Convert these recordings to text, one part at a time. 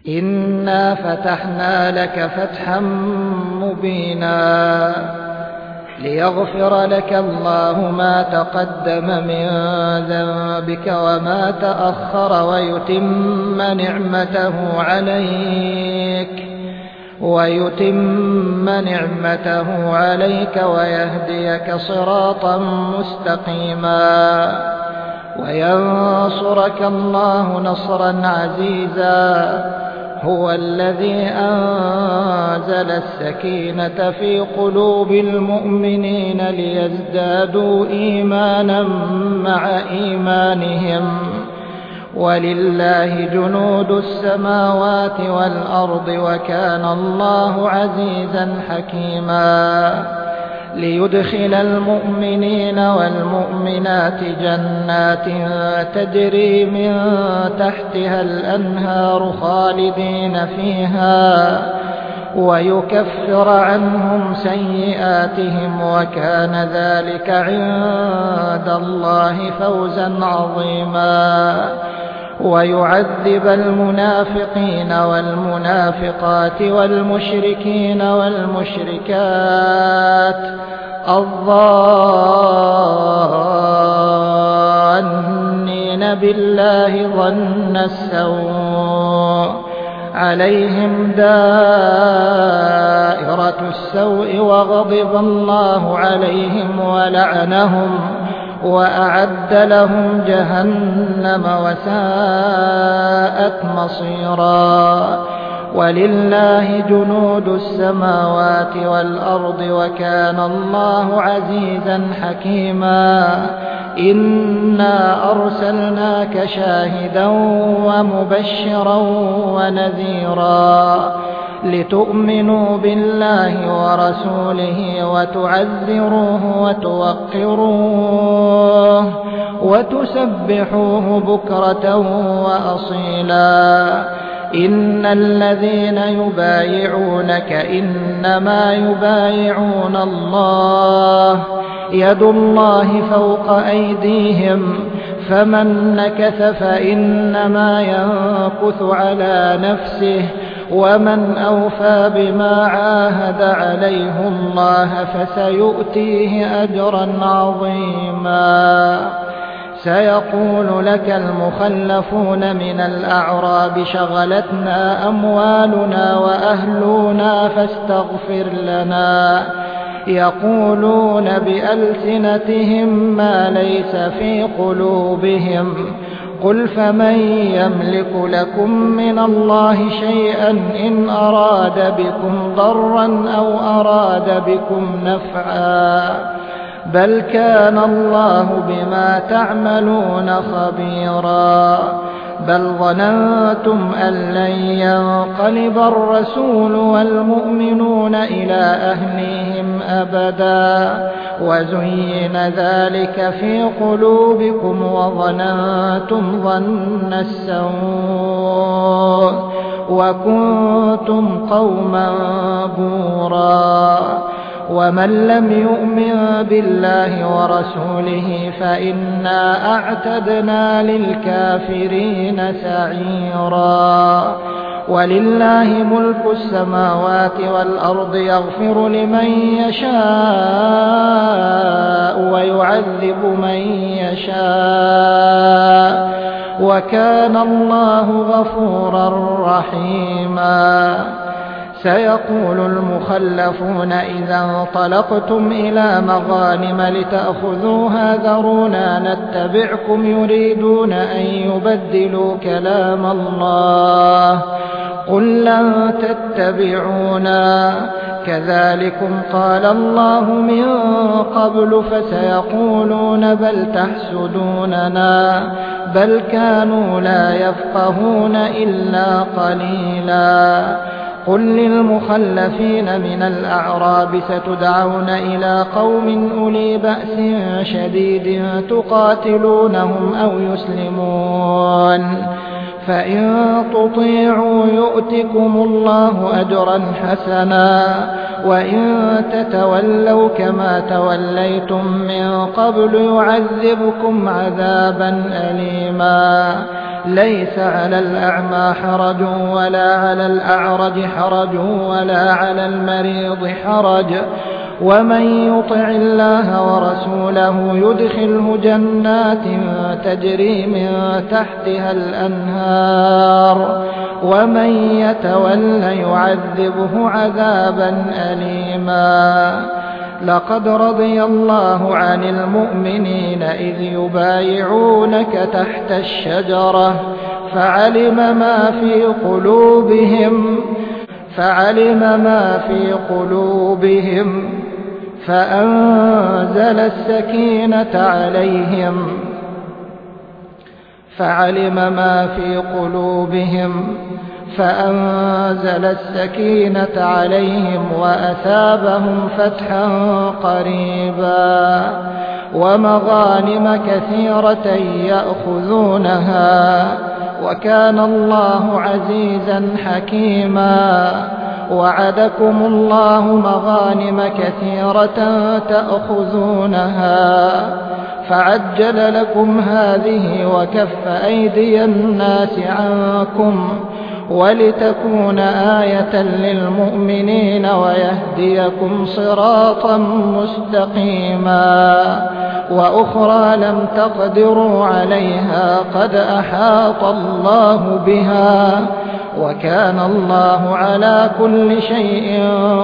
إنا فتحنا لك فتحا مبينا ليغفر لك الله ما تقدم من ذنبك وما تأخر ويتم نعمته عليك ويهديك صراطا مستقيما وينصرك الله نصرا عزيزا. هو الذي أنزل السكينة في قلوب المؤمنين ليزدادوا إيمانا مع إيمانهم ولله جنود السماوات والأرض وكان الله عزيزا حكيما. ليدخل المؤمنين والمؤمنات جنات تجري من تحتها الأنهار خالدين فيها ويكفر عنهم سيئاتهم وكان ذلك عند الله فوزا عظيما. ويعذب المنافقين والمنافقات والمشركين والمشركات الظانين بالله ظن السوء عليهم دائرة السوء وغضب الله عليهم ولعنهم وأعد لهم جهنم وساءت مصيرا. ولله جنود السماوات والأرض وكان الله عزيزا حكيما. إنا أرسلناك شاهدا ومبشرا ونذيرا لتؤمنوا بالله ورسوله وتعزروه وتوقروه وتسبحوه بكرة وأصيلا. إن الذين يبايعونك إنما يبايعون الله يد الله فوق أيديهم فمن نكث فإنما ينكث على نفسه ومن أوفى بما عاهد عليه الله فسيؤتيه أجرا عظيما. سيقول لك المخلفون من الأعراب شغلتنا أموالنا وأهلنا فاستغفر لنا يقولون بألسنتهم ما ليس في قلوبهم قل فمن يملك لكم من الله شيئا إن أراد بكم ضرا أو أراد بكم نفعا بل كان الله بما تعملون خبيرا. بل ظننتم أن لن ينقلب الرسول والمؤمنون إلى أهليهم أبدا وزين ذلك في قلوبكم وظننتم ظن السوء وكنتم قوما بورا. ومن لم يؤمن بالله ورسوله فإنا أعتدنا للكافرين سعيرا. ولله ملك السماوات والأرض يغفر لمن يشاء ويعذب من يشاء وكان الله غفورا رحيما. سيقول المخلفون إذا انطلقتم إلى مغانم لتأخذوها ذرونا نتبعكم يريدون أن يبدلوا كلام الله قل لن تتبعونا كذلكم قال الله من قبل فسيقولون بل تحسدوننا بل كانوا لا يفقهون إلا قليلا. قل للمخلفين من الأعراب ستدعون إلى قوم أولي بأس شديد تقاتلونهم أو يسلمون فإن تطيعوا يؤتكم الله أجرا حسنا وإن تتولوا كما توليتم من قبل يعذبكم عذابا أليما. ليس على الأعمى حرج ولا على الأعرج حرج ولا على المريض حرج ومن يطع الله ورسوله يدخله جنات تجري من تحتها الأنهار ومن يتول يعذبه عذابا أليما. لقد رضي الله عن المؤمنين إذ يبايعونك تحت الشجرة فعلم ما في قلوبهم فأنزل السكينة عليهم وأثابهم فتحا قريبا ومغانم كثيرة يأخذونها وكان الله عزيزا حكيما. وعدكم الله مغانم كثيرة تأخذونها فعجل لكم هذه وكف أيدي الناس عنكم ولتكون آية للمؤمنين ويهديكم صراطا مستقيما. وأخرى لم تقدروا عليها قد أحاط الله بها وكان الله على كل شيء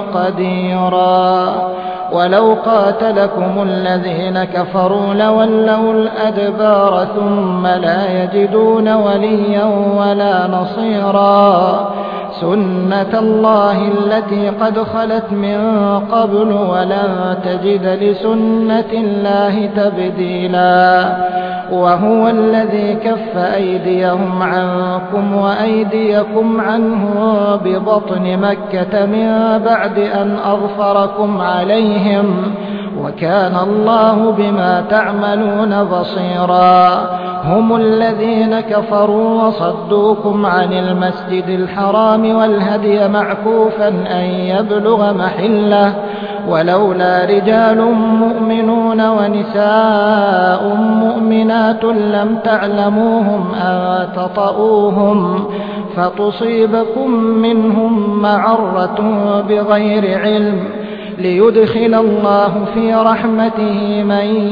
قديرا. ولو قاتلكم الذين كفروا لولوا الأدبار ثم لا يجدون وليا ولا نصيرا. سنة الله التي قد خلت من قبل ولن تجد لسنة الله تبديلا. وهو الذي كف أيديهم عنكم وأيديكم عنهم ببطن مكة من بعد أن أظفركم عليهم وكان الله بما تعملون بصيرا. هم الذين كفروا وصدوكم عن المسجد الحرام والهدي معكوفا أن يبلغ محله ولولا رجال مؤمنون ونساء مؤمنات لم تعلموهم أن تطؤوهم فتصيبكم منهم معرة بغير علم ليدخل الله في رحمته من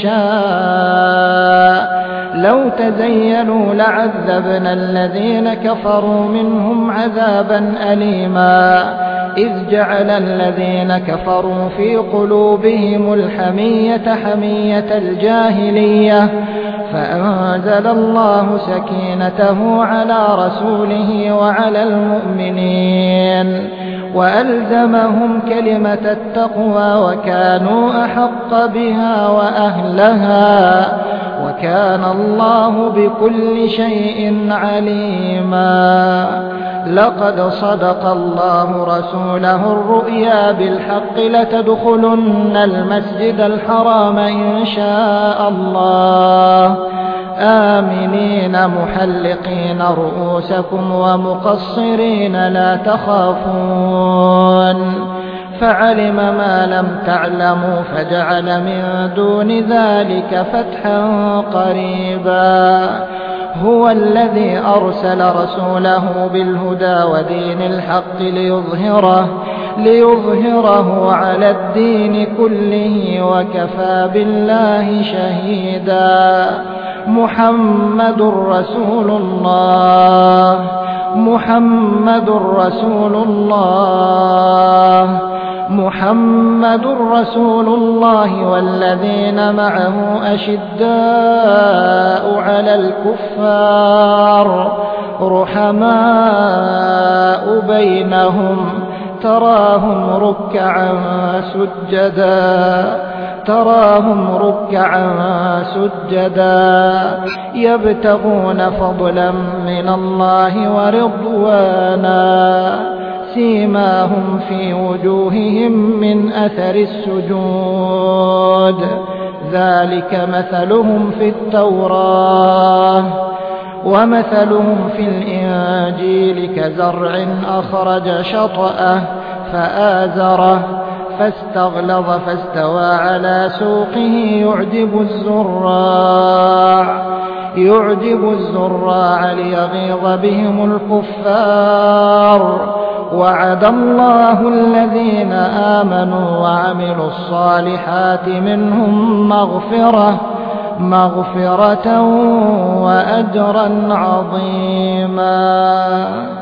يشاء. لو تزينوا لعذبنا الذين كفروا منهم عذابا أليما. إذ جعل الذين كفروا في قلوبهم الحمية حمية الجاهلية فأنزل الله سكينته على رسوله وعلى المؤمنين وألزمهم كلمة التقوى وكانوا أحق بها وأهلها وكان الله بكل شيء عليما. لقد صدق الله رسوله الرؤيا بالحق لتدخلن المسجد الحرام إن شاء الله آمنين محلقين رؤوسكم ومقصرين لا تخافون فعلم ما لم تعلموا فجعل من دون ذلك فتحا قريبا. هو الذي أرسل رسوله بالهدى ودين الحق ليظهره على الدين كله وكفى بالله شهيدا. محمد رسول الله والذين معه أشداء على الكفار رحماء بينهم تراهم ركعا سجدا يبتغون فضلا من الله ورضوانا سيماهم في وجوههم من أثر السجود ذلك مثلهم في التوراة ومثلهم في الإنجيل كزرع أخرج شطأه فآزره فاستغلظ فاستوى على سوقه يعجب الزراع يعجب الزراع ليغيظ بهم الكفار. وعد الله الذين آمنوا وعملوا الصالحات منهم مغفرة وأجرا عظيما.